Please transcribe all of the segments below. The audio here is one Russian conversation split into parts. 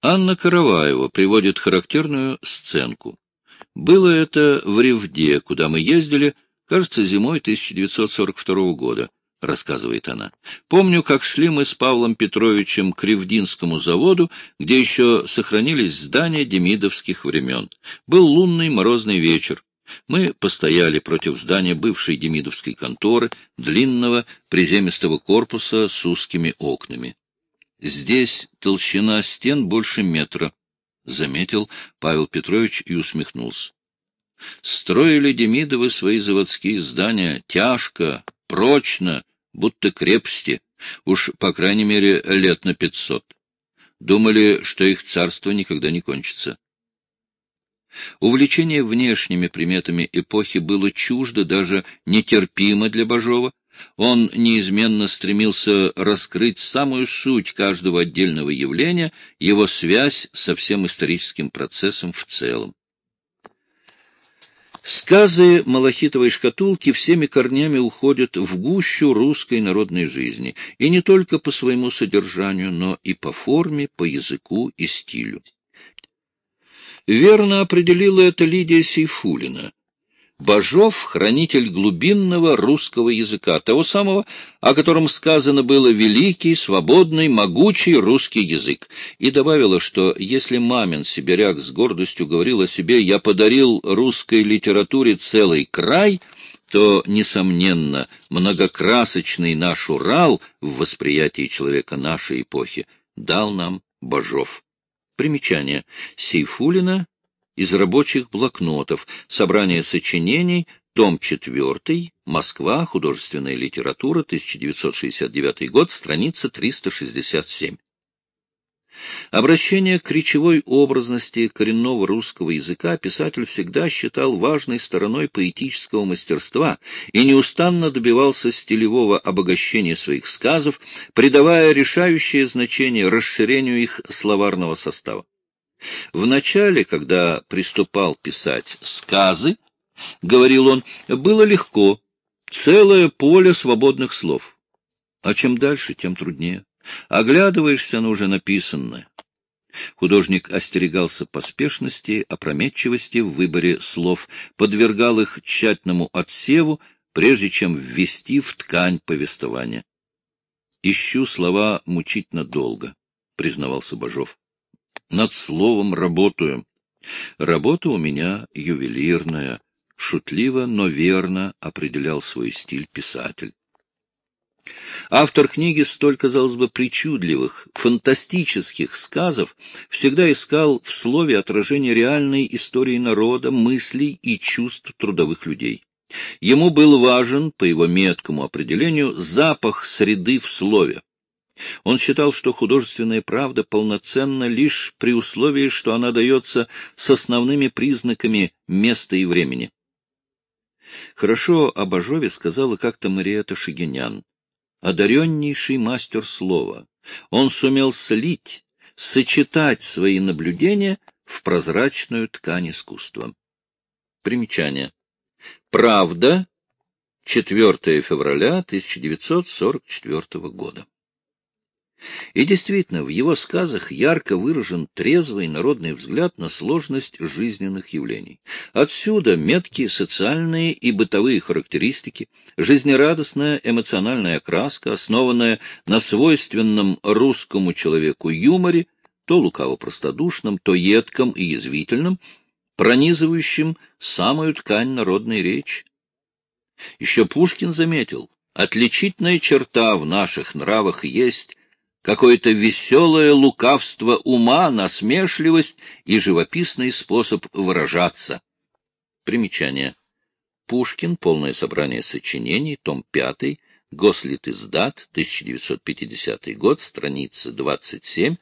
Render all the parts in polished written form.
Анна Караваева приводит характерную сценку. Было это в Ревде, куда мы ездили, кажется, зимой 1942 года, рассказывает она. Помню, как шли мы с Павлом Петровичем к Ревдинскому заводу, где еще сохранились здания демидовских времен. Был лунный морозный вечер. Мы постояли против здания бывшей демидовской конторы, длинного приземистого корпуса с узкими окнами. Здесь толщина стен больше метра, — заметил Павел Петрович и усмехнулся. Строили Демидовы свои заводские здания тяжко, прочно, будто крепости, уж, по крайней мере, лет на 500. Думали, что их царство никогда не кончится. Увлечение внешними приметами эпохи было чуждо, даже нетерпимо для Бажова. Он неизменно стремился раскрыть самую суть каждого отдельного явления, его связь со всем историческим процессом в целом. Сказы малахитовой шкатулки всеми корнями уходят в гущу русской народной жизни, и не только по своему содержанию, но и по форме, по языку и стилю. Верно определила это Лидия Сейфуллина. Бажов — хранитель глубинного русского языка, того самого, о котором сказано было «великий, свободный, могучий русский язык», и добавила, что если Мамин сибиряк с гордостью говорил о себе «я подарил русской литературе целый край», то, несомненно, многокрасочный наш Урал в восприятии человека нашей эпохи дал нам Бажов. Примечание. Сейфуллина из рабочих блокнотов. Собрание сочинений. Том 4. Москва. Художественная литература. 1969 год. Страница 367. Обращение к речевой образности коренного русского языка писатель всегда считал важной стороной поэтического мастерства и неустанно добивался стилевого обогащения своих сказов, придавая решающее значение расширению их словарного состава. В начале, когда приступал писать сказы, говорил он, было легко, целое поле свободных слов. А чем дальше, тем труднее. Оглядываешься на уже написанное. Художник остерегался поспешности, опрометчивости в выборе слов, подвергал их тщательному отсеву, прежде чем ввести в ткань повествования. «Ищу слова мучительно долго», — признавался Бажов. «Над словом работаю. Работа у меня ювелирная», — шутливо, но верно определял свой стиль писатель. Автор книги столь, казалось бы, причудливых, фантастических сказов всегда искал в слове отражение реальной истории народа, мыслей и чувств трудовых людей. Ему был важен, по его меткому определению, запах среды в слове. Он считал, что художественная правда полноценна лишь при условии, что она дается с основными признаками места и времени. Хорошо о Бажове сказала как-то Мариэтта Шагинян. Одареннейший мастер слова. Он сумел слить, сочетать свои наблюдения в прозрачную ткань искусства. Примечание. Правда. 4 февраля 1944 года. И действительно, в его сказах ярко выражен трезвый народный взгляд на сложность жизненных явлений. Отсюда меткие социальные и бытовые характеристики, жизнерадостная эмоциональная окраска, основанная на свойственном русскому человеку юморе, то лукаво-простодушном, то едком и язвительном, пронизывающем самую ткань народной речи. Еще Пушкин заметил, отличительная черта в наших нравах есть какое-то веселое лукавство ума, насмешливость и живописный способ выражаться. Примечание. Пушкин. Полное собрание сочинений. Том 5. Гослитиздат. 1950 год. Страницы 27-28.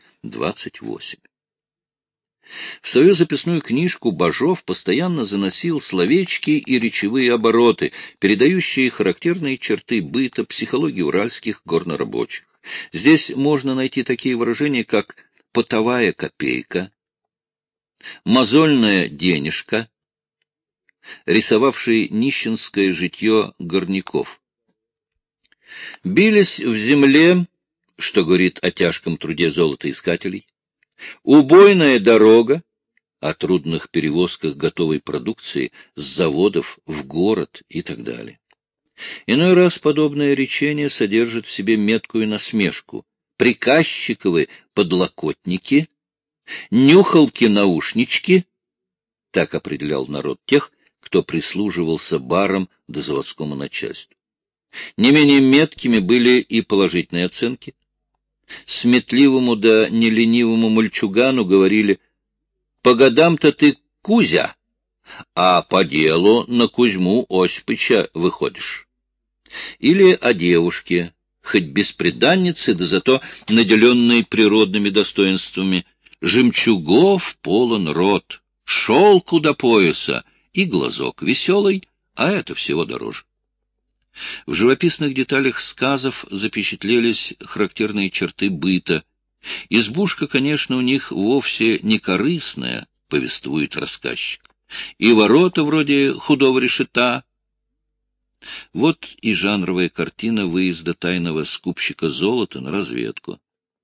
В свою записную книжку Бажов постоянно заносил словечки и речевые обороты, передающие характерные черты быта, психологии уральских горнорабочих. Здесь можно найти такие выражения, как «потовая копейка», «мозольная денежка», рисовавшие нищенское житье горняков. Бились в земле, что говорит о тяжком труде золотоискателей, убойная дорога, о трудных перевозках готовой продукции с заводов в город и так далее. Иной раз подобное речение содержит в себе меткую насмешку. Приказчиковы подлокотники, нюхалки-наушнички — так определял народ тех, кто прислуживался барам да заводскому начальству. Не менее меткими были и положительные оценки. Сметливому да неленивому мальчугану говорили: «По годам-то ты Кузя, а по делу на Кузьму Осипыча выходишь». Или о девушке, хоть бесприданницы, да зато наделенной природными достоинствами: «Жемчугов полон рот, шелку до пояса и глазок веселый, а это всего дороже». В живописных деталях сказов запечатлелись характерные черты быта. Избушка, конечно, у них вовсе не корыстная, повествует рассказчик, и ворота вроде худого решета. Вот и жанровая картина выезда тайного скупщика золота на разведку.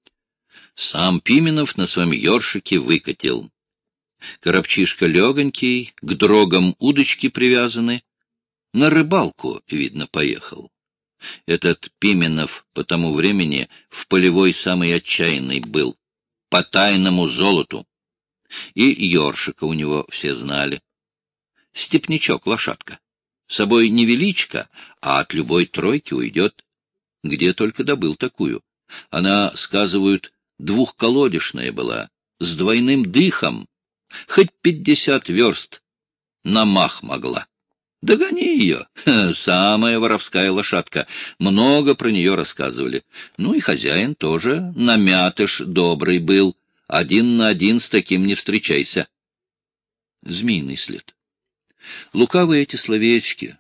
Сам Пименов на своем ёршике выкатил. Коробчишка легонький, к дрогам удочки привязаны. На рыбалку, видно, поехал. Этот Пименов по тому времени в полевой самый отчаянный был, по тайному золоту. И ёршика у него все знали. Степнячок, лошадка. Собой не величка, а от любой тройки уйдет. Где только добыл такую. Она, сказывают, двухколодешная была, с двойным дыхом. Хоть 50 верст на мах могла. Догони ее, самая воровская лошадка. Много про нее рассказывали. Ну и хозяин тоже намятыш добрый был. Один на один с таким не встречайся. Змеиный след. Лукавые эти словечки.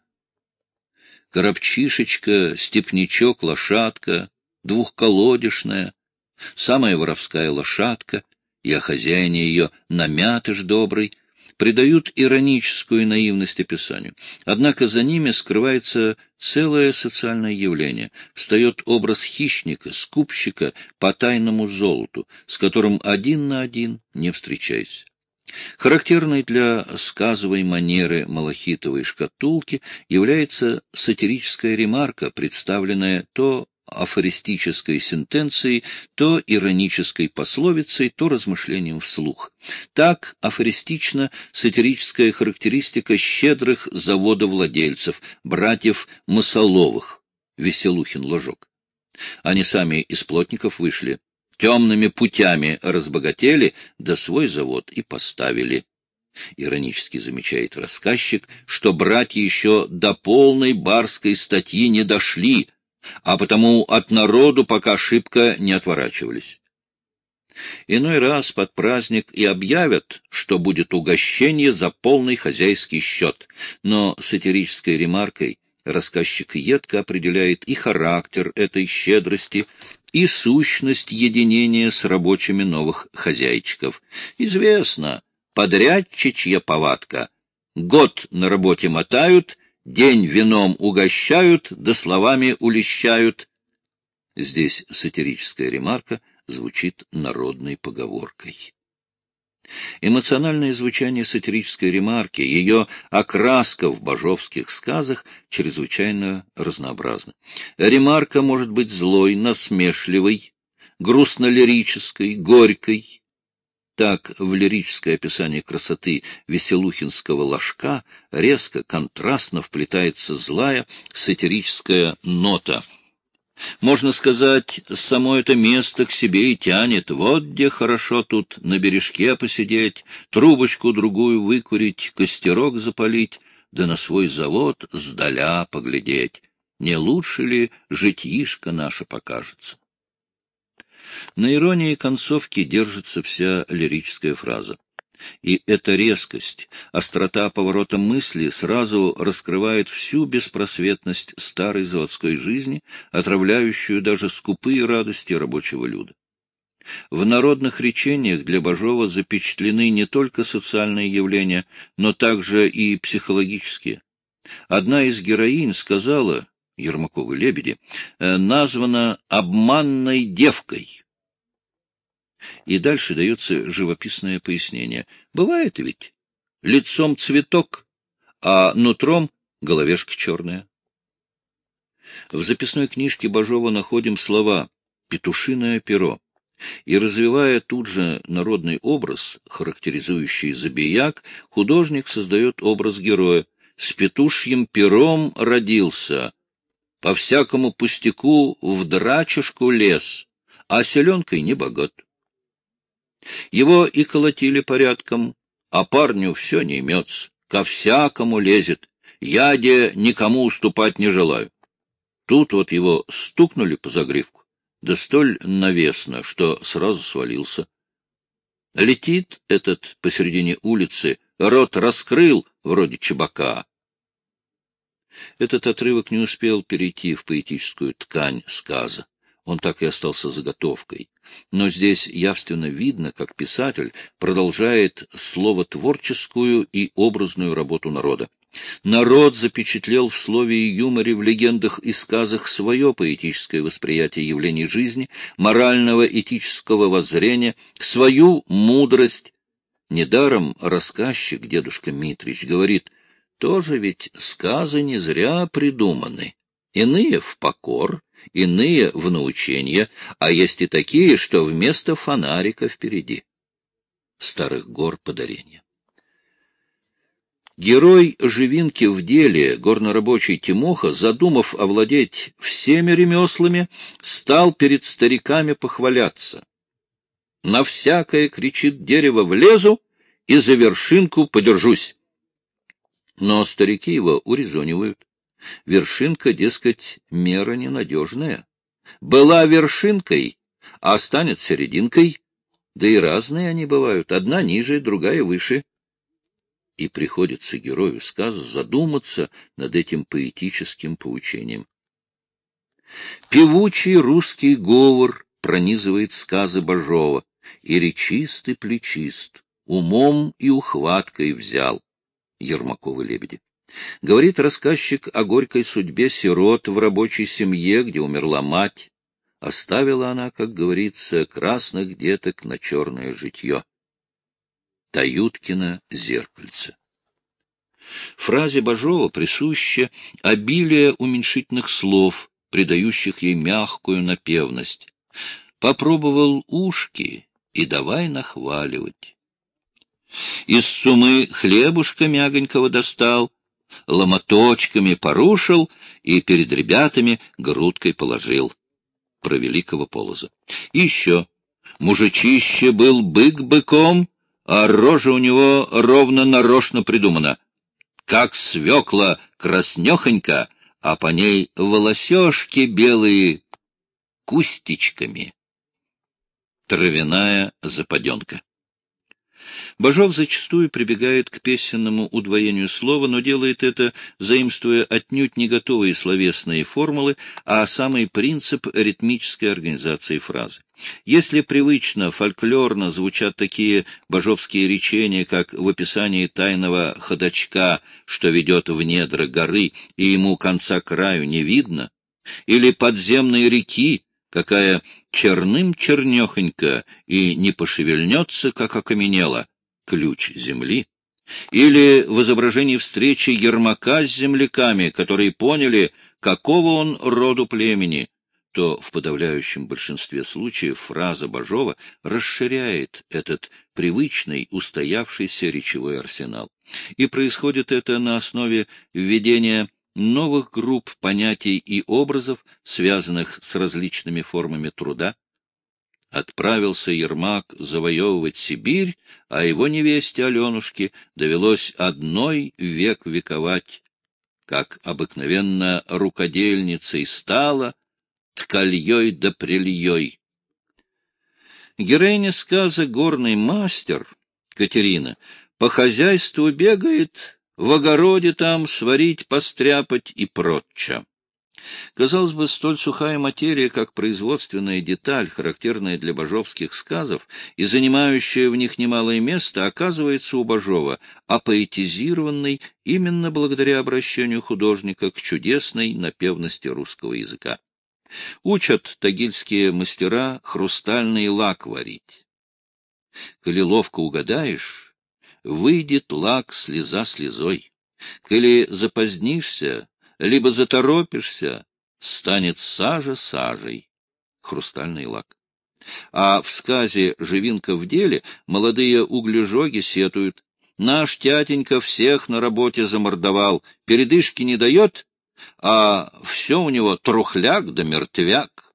Коробчишечка, степнячок, лошадка, двухколодешная, самая воровская лошадка, и о хозяине ее намятыш добрый, придают ироническую наивность описанию. Однако за ними скрывается целое социальное явление. Встает образ хищника, скупщика по тайному золоту, с которым один на один не встречайся. Характерной для сказовой манеры малахитовой шкатулки является сатирическая ремарка, представленная то афористической сентенцией, то иронической пословицей, то размышлением вслух. Так афористична сатирическая характеристика щедрых заводовладельцев, братьев Масоловых, Веселухин-Ложок. Они сами из плотников вышли, темными путями разбогатели, да свой завод и поставили. Иронически замечает рассказчик, что братья еще до полной барской статьи не дошли, а потому от народу пока шибко не отворачивались. Иной раз под праздник и объявят, что будет угощение за полный хозяйский счет, но сатирической ремаркой рассказчик едко определяет и характер этой щедрости, и сущность единения с рабочими новых хозяйчиков. Известно, подрядчичья повадка. Год на работе мотают, день вином угощают, да словами улещают. Здесь сатирическая ремарка звучит народной поговоркой. Эмоциональное звучание сатирической ремарки, ее окраска в бажовских сказах чрезвычайно разнообразна. Ремарка может быть злой, насмешливой, грустно-лирической, горькой. Так в лирическое описание красоты веселухинского ложка резко, контрастно вплетается злая сатирическая нота. Можно сказать, само это место к себе и тянет. Вот где хорошо тут на бережке посидеть, трубочку другую выкурить, костерок запалить, да на свой завод сдаля поглядеть. Не лучше ли житьишко наше покажется? На иронии концовки держится вся лирическая фраза. И эта резкость, острота поворота мысли сразу раскрывает всю беспросветность старой заводской жизни, отравляющую даже скупые радости рабочего люда. В народных речениях для Бажова запечатлены не только социальные явления, но также и психологические. Одна из героинь сказала, Ермаковы лебеди, названа «обманной девкой». И дальше дается живописное пояснение. Бывает ведь лицом цветок, а нутром головешка черная. В записной книжке Бажова находим слова «петушиное перо». И, развивая тут же народный образ, характеризующий забияк, художник создает образ героя. «С петушьим пером родился, по всякому пустяку в драчушку лез, а селенкой не богат». Его и колотили порядком, а парню все не имется, ко всякому лезет, яде никому уступать не желаю. Тут вот его стукнули по загривку, да столь навесно, что сразу свалился. Летит этот посередине улицы, рот раскрыл, вроде чебака. Этот отрывок не успел перейти в поэтическую ткань сказа. Он так и остался заготовкой. Но здесь явственно видно, как писатель продолжает словотворческую и образную работу народа. Народ запечатлел в слове и юморе, в легендах и сказах свое поэтическое восприятие явлений жизни, морального этического воззрения, свою мудрость. Недаром рассказчик, дедушка Митрич, говорит, тоже ведь сказы не зря придуманы. Иные в покор, иные в научение, а есть и такие, что вместо фонарика впереди. Старых гор подарения. Герой Живинки в деле, горнорабочий Тимоха, задумав овладеть всеми ремеслами, стал перед стариками похваляться. На всякое, кричит дерево, влезу и за вершинку подержусь. Но старики его урезонивают. Вершинка, дескать, мера ненадежная. Была вершинкой, а станет серединкой. Да и разные они бывают, одна ниже, другая выше. И приходится герою сказа задуматься над этим поэтическим поучением. Певучий русский говор пронизывает сказы Бажова, и речист и плечист, умом и ухваткой взял. Ермаковы лебеди. Говорит рассказчик о горькой судьбе сирот в рабочей семье, где умерла мать. Оставила она, как говорится, красных деток на черное житье. Таюткино зеркальце. Фразе Бажова присуще обилие уменьшительных слов, придающих ей мягкую напевность. Попробовал ушки и давай нахваливать. Из сумы хлебушка мягонького достал, ломоточками порушил и перед ребятами грудкой положил. Про великого Полоза. И еще. Мужичище был бык быком, а рожа у него ровно нарочно придумана. Как свекла краснехонька, а по ней волосешки белые кустичками. Травяная западенка. Бажов зачастую прибегает к песенному удвоению слова, но делает это, заимствуя отнюдь не готовые словесные формулы, а самый принцип ритмической организации фразы. Если привычно, фольклорно звучат такие бажовские речения, как в описании тайного ходочка, что ведет в недра горы, и ему конца краю не видно, или подземной реки, какая черным-чернехонька и не пошевельнется, как окаменела, ключ земли, или в изображении встречи Ермака с земляками, которые поняли, какого он роду племени, то в подавляющем большинстве случаев фраза Бажова расширяет этот привычный, устоявшийся речевой арсенал. И происходит это на основе введения новых групп понятий и образов, связанных с различными формами труда. Отправился Ермак завоевывать Сибирь, а его невесте Аленушке довелось одной век вековать. Как обыкновенно рукодельницей стала, ткальей да прельей. Героиня сказа «Горный мастер» Катерина по хозяйству бегает, в огороде там сварить, постряпать и прочее. Казалось бы, столь сухая материя, как производственная деталь, характерная для бажовских сказов и занимающая в них немалое место, оказывается у Бажова апоэтизированной именно благодаря обращению художника к чудесной напевности русского языка. Учат тагильские мастера хрустальный лак варить. Коли ловко угадаешь, выйдет лак слеза слезой. Коли запозднишься, либо заторопишься, станет сажа сажей. Хрустальный лак. А в сказе «Живинка в деле» молодые углежоги сетуют. Наш тятенька всех на работе замордовал, передышки не дает, а все у него трухляк да мертвяк.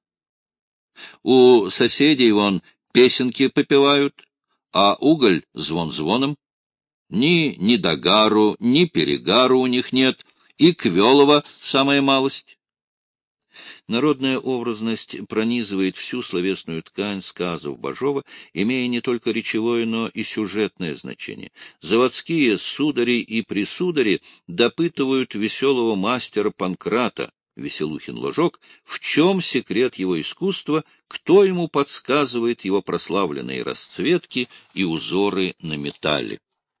У соседей вон песенки попевают, а уголь звон звоном. Ни догару, ни перегару у них нет, и Квелова самая малость. Народная образность пронизывает всю словесную ткань сказов Бажова, имея не только речевое, но и сюжетное значение. Заводские судари и присудари допытывают веселого мастера Панкрата, Веселухин-Ложок, в чем секрет его искусства, кто ему подсказывает его прославленные расцветки и узоры на металле.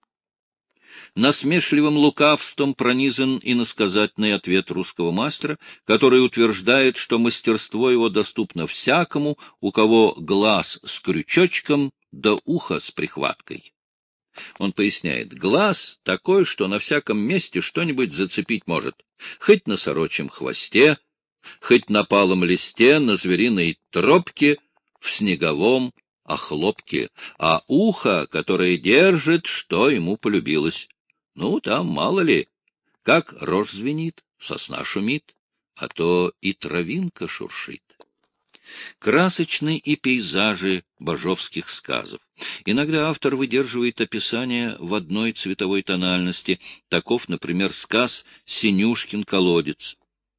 Насмешливым лукавством пронизан иносказательный ответ русского мастера, который утверждает, что мастерство его доступно всякому, у кого глаз с крючочком да ухо с прихваткой. Он поясняет, глаз такой, что на всяком месте что-нибудь зацепить может, хоть на сорочьем хвосте, хоть на палом листе, на звериной тропке, в снеговом охлопке, а ухо, которое держит, что ему полюбилось. Ну, там мало ли, как рожь звенит, сосна шумит, а то и травинка шуршит. Красочны и пейзажи бажовских сказов. Иногда автор выдерживает описание в одной цветовой тональности. Таков, например, сказ «Синюшкин колодец».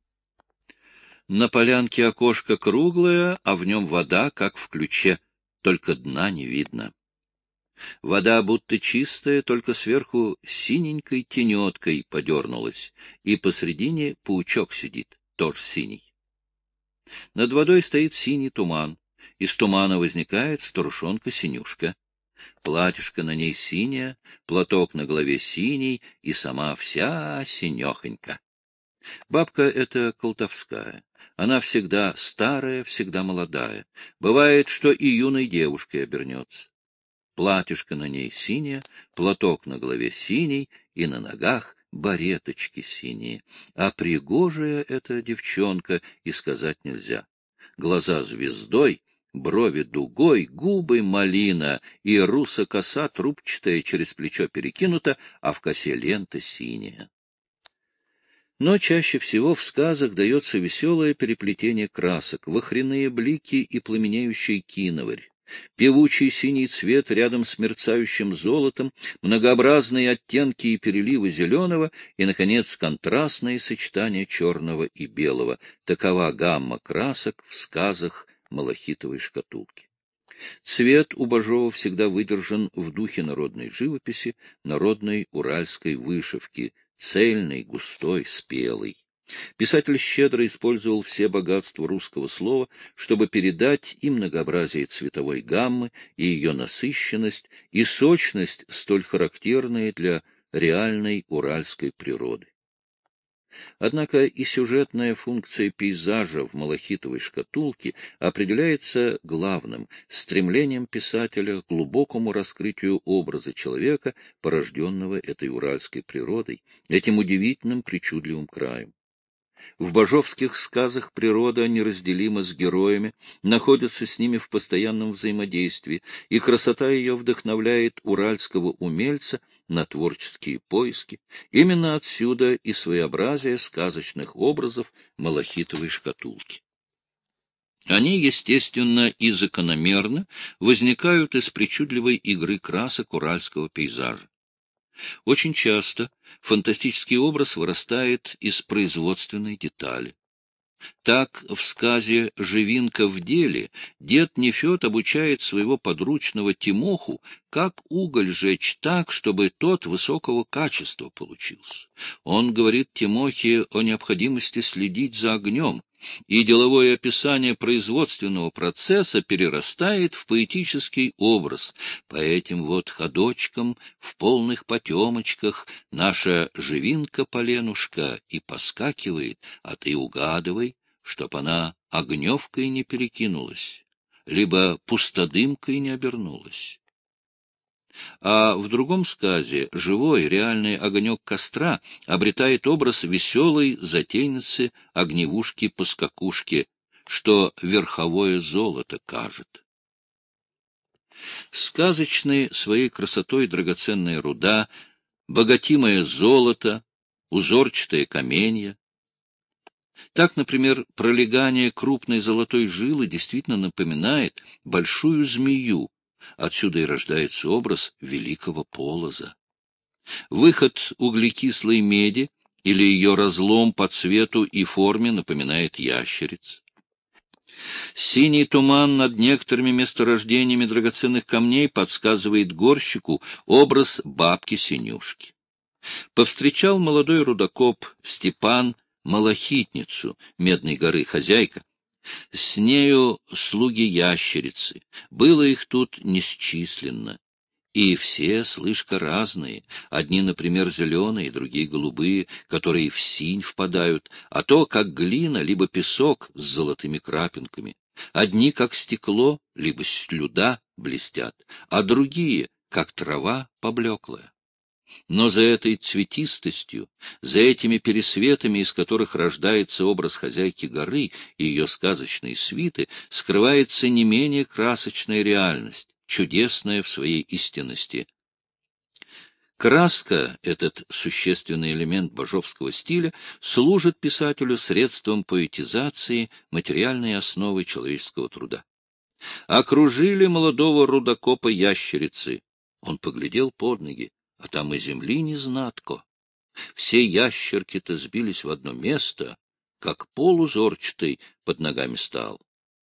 На полянке окошко круглое, а в нем вода, как в ключе, только дна не видно. Вода будто чистая, только сверху синенькой тенеткой подернулась, и посредине паучок сидит, тоже синий. Над водой стоит синий туман, из тумана возникает старушонка-синюшка. Платьишко на ней синее, платок на голове синий, и сама вся синехонька. Бабка эта колтовская. Она всегда старая, всегда молодая. Бывает, что и юной девушкой обернется. Платьишко на ней синее, платок на голове синий, и на ногах бареточки синие. А пригожая эта девчонка и сказать нельзя. Глаза звездой, брови дугой, губы малина, и руса коса трубчатая через плечо перекинута, а в косе лента синяя. Но чаще всего в сказах дается веселое переплетение красок, вохряные блики и пламенеющий киноварь, певучий синий цвет рядом с мерцающим золотом, многообразные оттенки и переливы зеленого и, наконец, контрастные сочетания черного и белого. Такова гамма красок в сказах малахитовой шкатулки. Цвет у Бажова всегда выдержан в духе народной живописи, народной уральской вышивки, цельный, густой, спелый. Писатель щедро использовал все богатства русского слова, чтобы передать и многообразие цветовой гаммы, и ее насыщенность, и сочность, столь характерные для реальной уральской природы. Однако и сюжетная функция пейзажа в малахитовой шкатулке определяется главным — стремлением писателя к глубокому раскрытию образа человека, порожденного этой уральской природой, этим удивительным причудливым краем. В бажовских сказах природа неразделима с героями, находится с ними в постоянном взаимодействии, и красота ее вдохновляет уральского умельца на творческие поиски. Именно отсюда и своеобразие сказочных образов малахитовой шкатулки. Они, естественно и закономерно, возникают из причудливой игры красок уральского пейзажа. Очень часто фантастический образ вырастает из производственной детали. Так, в сказе «Живинка в деле» дед Нефед обучает своего подручного Тимоху, как уголь жечь так, чтобы тот высокого качества получился. Он говорит Тимохе о необходимости следить за огнем, и деловое описание производственного процесса перерастает в поэтический образ. По этим вот ходочкам в полных потемочках наша живинка-поленушка и поскакивает, а ты угадывай, чтоб она огневкой не перекинулась, либо пустодымкой не обернулась. А в другом сказе живой, реальный огонек костра обретает образ веселой затейницы огневушки-поскакушки, что верховое золото кажет. Сказочной своей красотой драгоценная руда, богатимое золото, узорчатые каменья. Так, например, пролегание крупной золотой жилы действительно напоминает большую змею. Отсюда и рождается образ великого полоза. Выход углекислой меди или ее разлом по цвету и форме напоминает ящериц. Синий туман над некоторыми месторождениями драгоценных камней подсказывает горщику образ бабки-синюшки. Повстречал молодой рудокоп Степан малахитницу Медной горы, хозяйка. С нею слуги-ящерицы. Было их тут несчисленно. И все, слышка, разные. Одни, например, зеленые, другие голубые, которые в синь впадают, а то, как глина, либо песок с золотыми крапинками. Одни, как стекло, либо слюда блестят, а другие, как трава поблеклая. Но за этой цветистостью, за этими пересветами, из которых рождается образ хозяйки горы и ее сказочной свиты, скрывается не менее красочная реальность, чудесная в своей истинности. Краска, этот существенный элемент бажовского стиля, служит писателю средством поэтизации материальной основы человеческого труда. Окружили молодого рудокопа ящерицы. Он поглядел под ноги, а там и земли не знатко. Все ящерки-то сбились в одно место, как полузорчатый под ногами стал.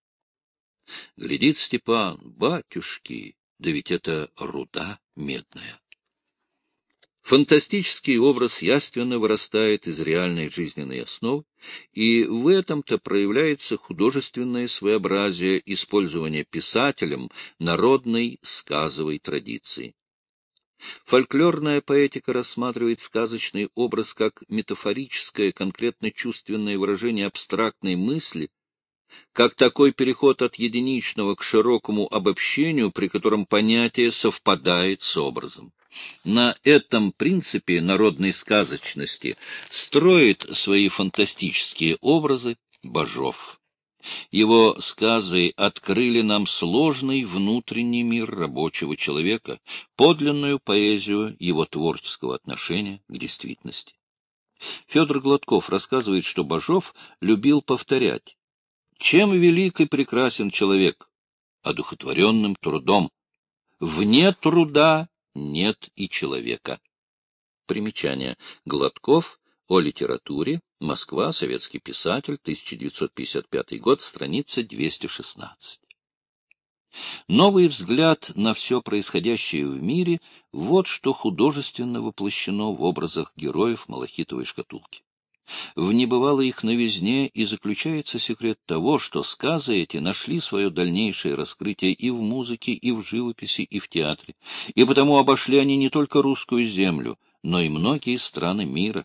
Глядит Степан: батюшки, да ведь это руда медная. Фантастический образ явственно вырастает из реальной жизненной основы, и в этом-то проявляется художественное своеобразие использования писателем народной сказовой традиции. Фольклорная поэтика рассматривает сказочный образ как метафорическое, конкретно-чувственное выражение абстрактной мысли, как такой переход от единичного к широкому обобщению, при котором понятие совпадает с образом. На этом принципе народной сказочности строит свои фантастические образы Бажов. Его сказы открыли нам сложный внутренний мир рабочего человека, подлинную поэзию его творческого отношения к действительности. Федор Гладков рассказывает, что Бажов любил повторять: «Чем велик и прекрасен человек? Одухотворенным трудом. Вне труда нет и человека». Примечание. Гладков о литературе. Москва. Советский писатель. 1955 год. Страница 216. Новый взгляд на все происходящее в мире — вот что художественно воплощено в образах героев малахитовой шкатулки. В небывалой их новизне и заключается секрет того, что сказы эти нашли свое дальнейшее раскрытие и в музыке, и в живописи, и в театре, и потому обошли они не только русскую землю, но и многие страны мира.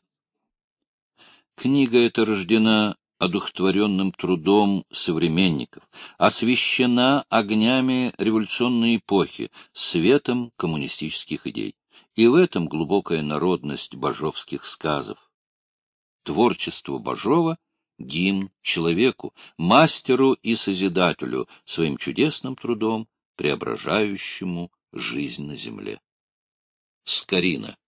Книга эта рождена одухотворенным трудом современников, освещена огнями революционной эпохи, светом коммунистических идей. И в этом глубокая народность бажовских сказов. Творчество Бажова — гимн человеку, мастеру и созидателю, своим чудесным трудом, преображающему жизнь на земле. Скорина.